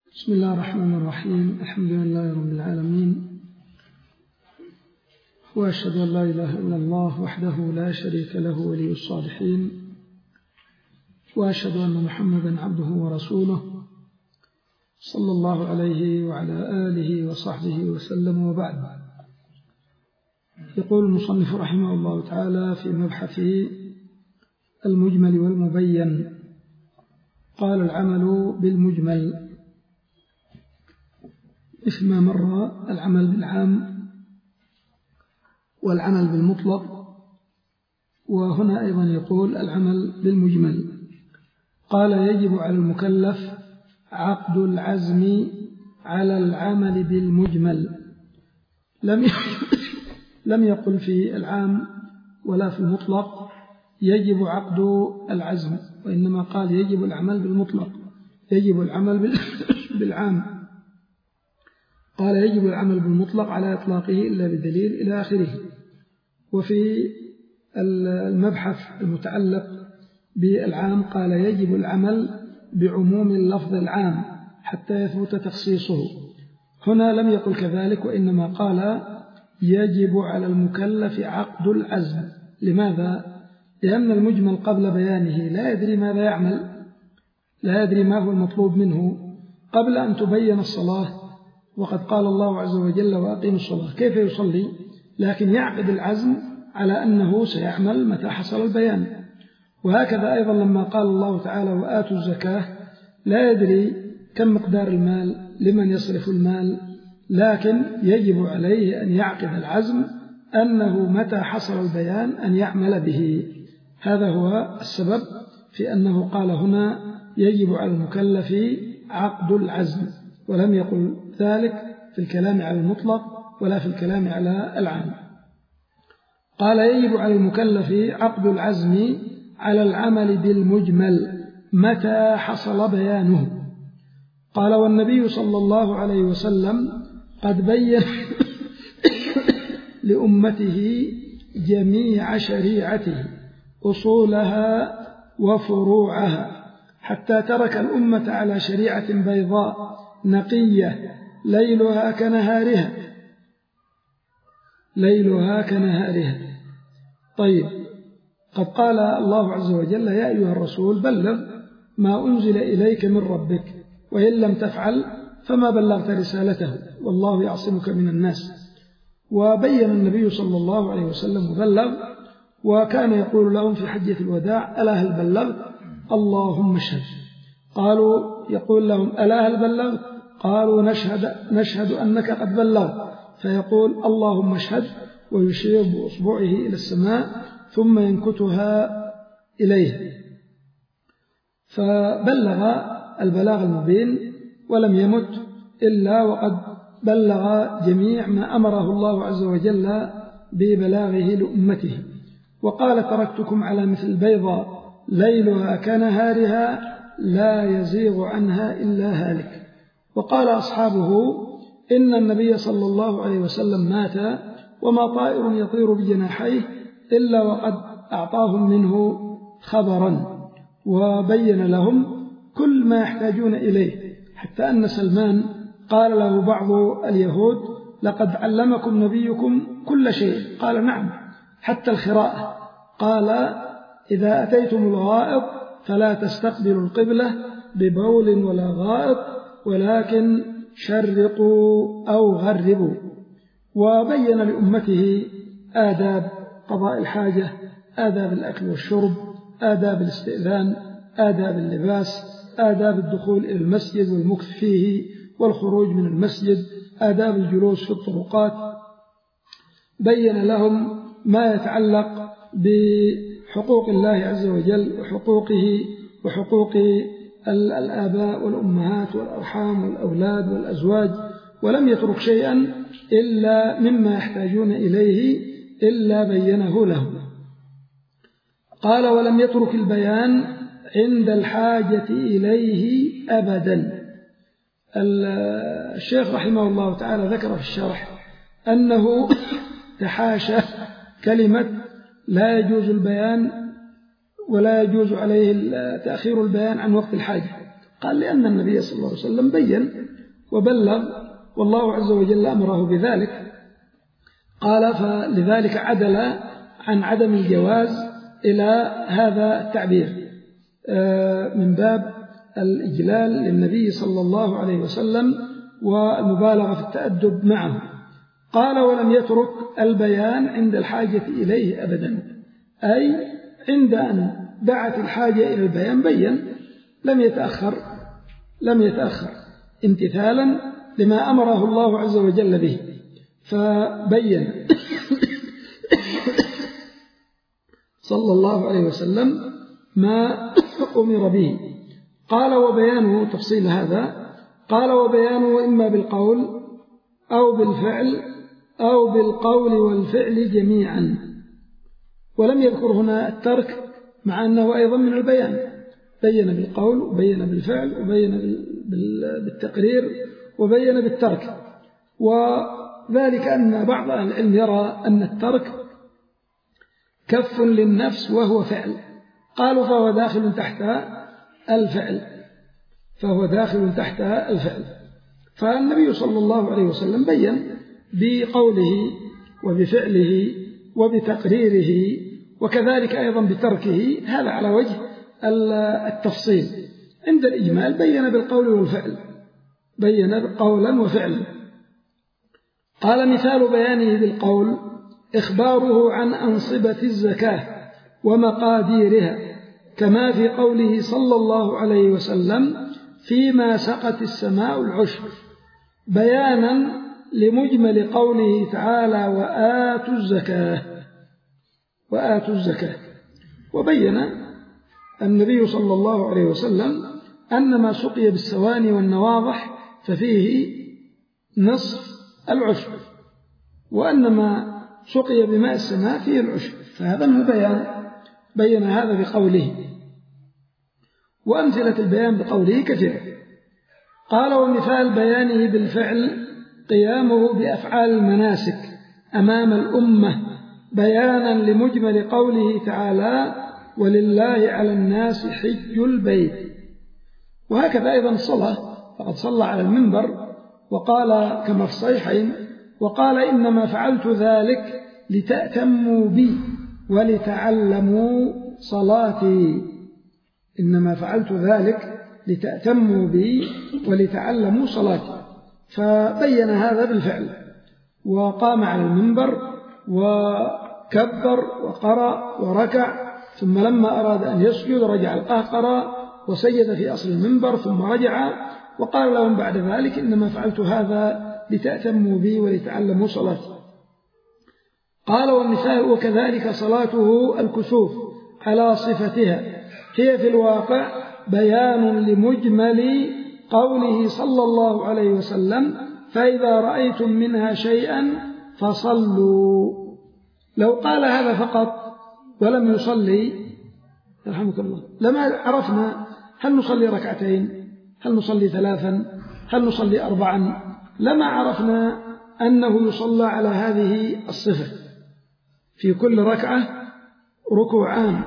بسم الله الرحمن الرحيم. الحمد لله رب العالمين، وأشهد أن لا إله إلا الله وحده لا شريك له ولي الصالحين، وأشهد أن محمدا عبده ورسوله صلى الله عليه وعلى آله وصحبه وسلم، وبعد. يقول المصنف رحمه الله تعالى في مبحث المجمل والمبين: قال: العمل بالمجمل مثل ما مر العمل بالعام والعمل بالمطلق، وهنا أيضا يقول العمل بالمجمل. قال: يجب على المكلف عقد العزم على العمل بالمجمل. لم يقل في العام ولا في المطلق يجب عقد العزم، وإنما قال يجب العمل بالمطلق، يجب العمل بالعام. قال: يجب العمل بالمطلق على إطلاقه إلا بدليل إلى آخره. وفي المبحث المتعلق بالعام قال: يجب العمل بعموم اللفظ العام حتى يثبت تخصيصه. هنا لم يقل كذلك، وإنما قال يجب على المكلف عقد العزم. لماذا؟ لأن المجمل قبل بيانه لا يدري ماذا يعمل، لا يدري ما هو المطلوب منه قبل أن تبين الصلاة، وقد قال الله عز وجل: وأقيموا الصلاة. كيف يصلي؟ لكن يعقد العزم على أنه سيعمل متى حصل البيان. وهكذا أيضا لما قال الله تعالى: وآتوا الزكاة، لا يدري كم مقدار المال، لمن يصرف المال، لكن يجب عليه أن يعقد العزم أنه متى حصل البيان أن يعمل به. هذا هو السبب في أنه قال هنا يجب على المكلف عقد العزم، ولم يقل ذلك في الكلام على المطلق ولا في الكلام على العام. قال: يجب على المكلف عقد العزم على العمل بالمجمل متى حصل بيانه. قال: والنبي صلى الله عليه وسلم قد بين لأمته جميع شريعته أصولها وفروعها، حتى ترك الأمة على شريعة بيضاء نقية ليلها كنهارها. طيب، قد قال الله عز وجل: يا أيها الرسول بلغ ما أنزل إليك من ربك، وإن لم تفعل فما بلغت رسالته والله يعصمك من الناس. وبين النبي صلى الله عليه وسلم وبلغ، وكان يقول لهم في حجة الوداع: ألا هل بلغت؟ اللهم اشهد. قالوا يقول لهم: ألا هل بلغت؟ قالوا: نشهد أنك قد بلغت. فيقول: اللهم اشهد، ويشير بأصبعه إلى السماء ثم ينكتها إليه. فبلغ البلاغ المبين ولم يمت إلا وقد بلغ جميع ما أمره الله عز وجل ببلاغه لأمته. وقال: تركتكم على مثل البيضاء ليلها كنهارها لا يزيغ عنها إلا هالك. وقال أصحابه: إن النبي صلى الله عليه وسلم مات وما طائر يطير بجناحيه إلا وقد أعطاهم منه خبرا، وبين لهم كل ما يحتاجون إليه، حتى أن سلمان قال له بعض اليهود: لقد علمكم نبيكم كل شيء. قال: نعم، حتى الخراءة. قال: إذا أتيتم الغائط فلا تستقبلوا القبلة ببول ولا غائط، ولكن شرقوا أو غربوا. وبين لأمته آداب قضاء الحاجة، آداب الأكل والشرب، آداب الاستئذان، آداب اللباس، آداب الدخول إلى المسجد والمكث فيه والخروج من المسجد، آداب الجلوس في الطرقات. بين لهم ما يتعلق بحقوق الله عز وجل وحقوقه وحقوق الآباء والأمهات والأرحام والأولاد والأزواج، ولم يترك شيئا إلا مما يحتاجون إليه إلا بينه لهم. قال: ولم يترك البيان عند الحاجة إليه أبدا. الشيخ رحمه الله تعالى ذكر في الشرح أنه تحاشى كلمة لا يجوز البيان ولا يجوز عليه تأخير البيان عن وقت الحاجة. قال لأن النبي صلى الله عليه وسلم بين وبلغ والله عز وجل أمره بذلك. قال فلذلك عدل عن عدم الجواز إلى هذا التعبير من باب الإجلال للنبي صلى الله عليه وسلم والمبالغة في التأدب معه. قال ولم يترك البيان عند الحاجة إليه أبدا، أي عند أن دعت الحاجة إلى البيان بين، لم يتأخر امتثالا لما أمره الله عز وجل به، فبين صلى الله عليه وسلم ما أمر به. قال وبيانه تفصيل هذا، قال وبيانه إما بالقول أو بالفعل أو بالقول والفعل جميعا. ولم يذكر هنا الترك مع أنه أيضا من البيان، بين بالقول وبين بالفعل وبين بالتقرير وبين بالترك. وذلك أن بعض أهل العلم يرى أن الترك كف للنفس وهو فعل، قالوا فهو داخل تحتها الفعل. فالنبي صلى الله عليه وسلم بين بقوله وبفعله وبتقريره وكذلك أيضا بتركه، هذا على وجه التفصيل. عند الإجمال بين بالقول والفعل، بين قولا وفعلا. قال مثال بيانه بالقول إخباره عن أنصبة الزكاة ومقاديرها، كما في قوله صلى الله عليه وسلم فيما سقت السماء العشر، بيانا لمجمل قوله تعالى وآتوا الزكاة. وبين النبي صلى الله عليه وسلم أن ما سقي بالسواني والنواضح ففيه نصف العشر، وأن ما سقي بماء السماء فيه العشر، فهذا من بين هذا بقوله. وأمثلة البيان بقوله كثيرة. قال ومثال بيانه بالفعل قيامه بأفعال المناسك أمام الأمة، بيانا لمجمل قوله تعالى ولله على الناس حج البيت. وهكذا أيضا الصلاة، فقد صلى على المنبر وقال كما في الصحيحين وقال إنما فعلت ذلك لتأتموا بي ولتعلموا صلاتي، إنما فعلت ذلك لتأتموا بي ولتعلموا صلاتي. فبين هذا بالفعل، وقام على المنبر وكبر وقرأ وركع، ثم لما أراد أن يسجد رجع القهقرة وسجد في أصل المنبر ثم رجع وقال لهم بعد ذلك إنما فعلت هذا لتأتموا بي ولتعلموا صلاتي. قال والمثال وكذلك صلاته الكسوف على صفتها، هي في الواقع بيان لمجمل قوله صلى الله عليه وسلم فإذا رأيتم منها شيئا فصلوا. لو قال هذا فقط ولم يصلي رحمك الله لما عرفنا هل نصلي ركعتين، هل نصلي ثلاثا، هل نصلي أربعا، لما عرفنا أنه يصلى على هذه الصفة، في كل ركعة ركوعان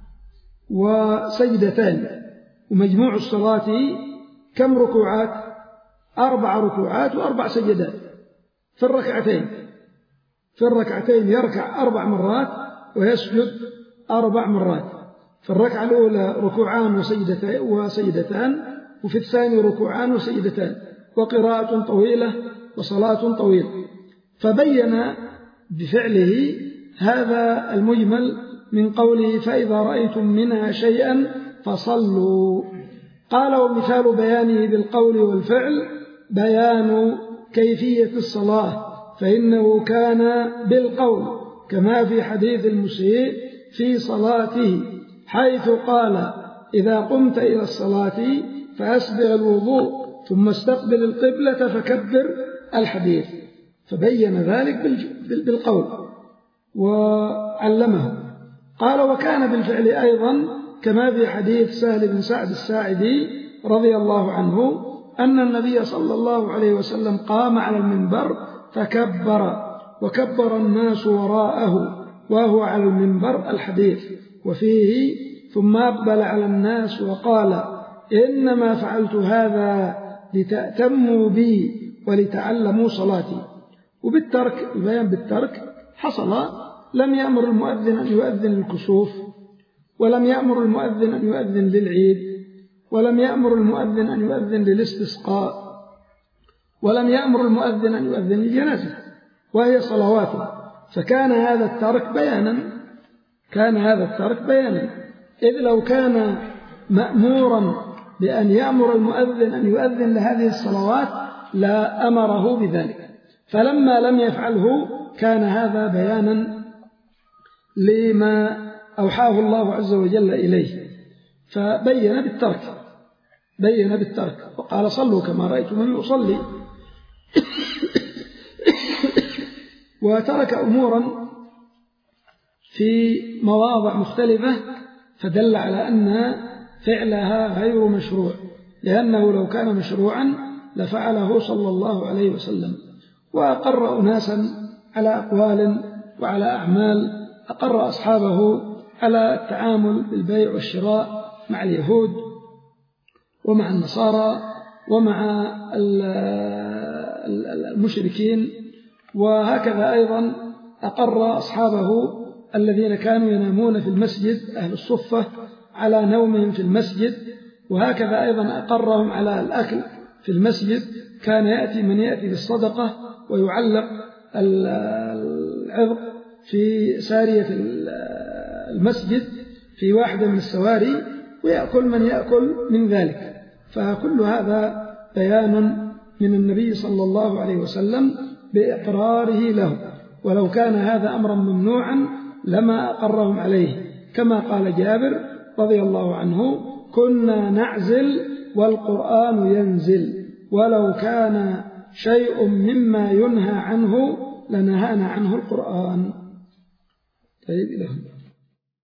وسجدتان، ومجموع الصلاة كم ركوعات؟ 4 ركوعات و4 سجدات في الركعتين يركع 4 مرات ويسجد 4 مرات. في الركعة الأولى ركوعان وسجدتان، وفي الثاني ركوعان وسجدتان، وقراءة طويلة وصلاة طويلة. فبين بفعله هذا المجمل من قوله فإذا رأيتم منها شيئا فصلوا. قال ومثال بيانه بالقول والفعل بيان كيفية الصلاة، فإنه كان بالقول كما في حديث المسيء في صلاته، حيث قال إذا قمت إلى الصلاة فأسبغ الوضوء ثم استقبل القبلة فكبر الحديث، فبين ذلك بالقول وعلمه. قال وكان بالفعل أيضا كما في حديث سهل بن سعد الساعدي رضي الله عنه أن النبي صلى الله عليه وسلم قام على المنبر فكبر وكبر الناس وراءه وهو على المنبر الحديث، وفيه ثم أقبل على الناس وقال إنما فعلت هذا لتأتموا بي ولتعلموا صلاتي. وبالترك، البيان بالترك حصل، لم يأمر المؤذن أن يؤذن للكسوف، ولم يأمر المؤذن أن يؤذن للعيد، ولم يأمر المؤذن أن يؤذن للاستسقاء، ولم يأمر المؤذن أن يؤذن للجنازة، وهي صلواته. فكان هذا الترك بيانا، إذ لو كان مأمورا بأن يأمر المؤذن أن يؤذن لهذه الصلوات لا أمره بذلك، فلما لم يفعله كان هذا بيانا لما أوحاه الله عز وجل إليه، فبين بالترك وقال صلوا كما رأيتموني أصلي. وترك أمورا في مواضع مختلفة فدل على أن فعلها غير مشروع، لأنه لو كان مشروعا لفعله صلى الله عليه وسلم. وأقر أناسا على أقوال وعلى أعمال، أقر أصحابه على التعامل بالبيع والشراء مع اليهود ومع النصارى ومع المشركين، وهكذا أيضا أقر أصحابه الذين كانوا ينامون في المسجد أهل الصفة على نومهم في المسجد، وهكذا أيضا أقرهم على الأكل في المسجد. كان يأتي من يأتي بالصدقة ويعلق العذق في سارية المسجد في واحدة من السواري، ويأكل من يأكل من ذلك. فكل هذا بيان من النبي صلى الله عليه وسلم بإقراره له، ولو كان هذا أمرا ممنوعا لما أقرهم عليه، كما قال جابر رضي الله عنه: كنا نعزل والقرآن ينزل، ولو كان شيء مما ينهى عنه لنهانا عنه القرآن. طيب إلى هنا.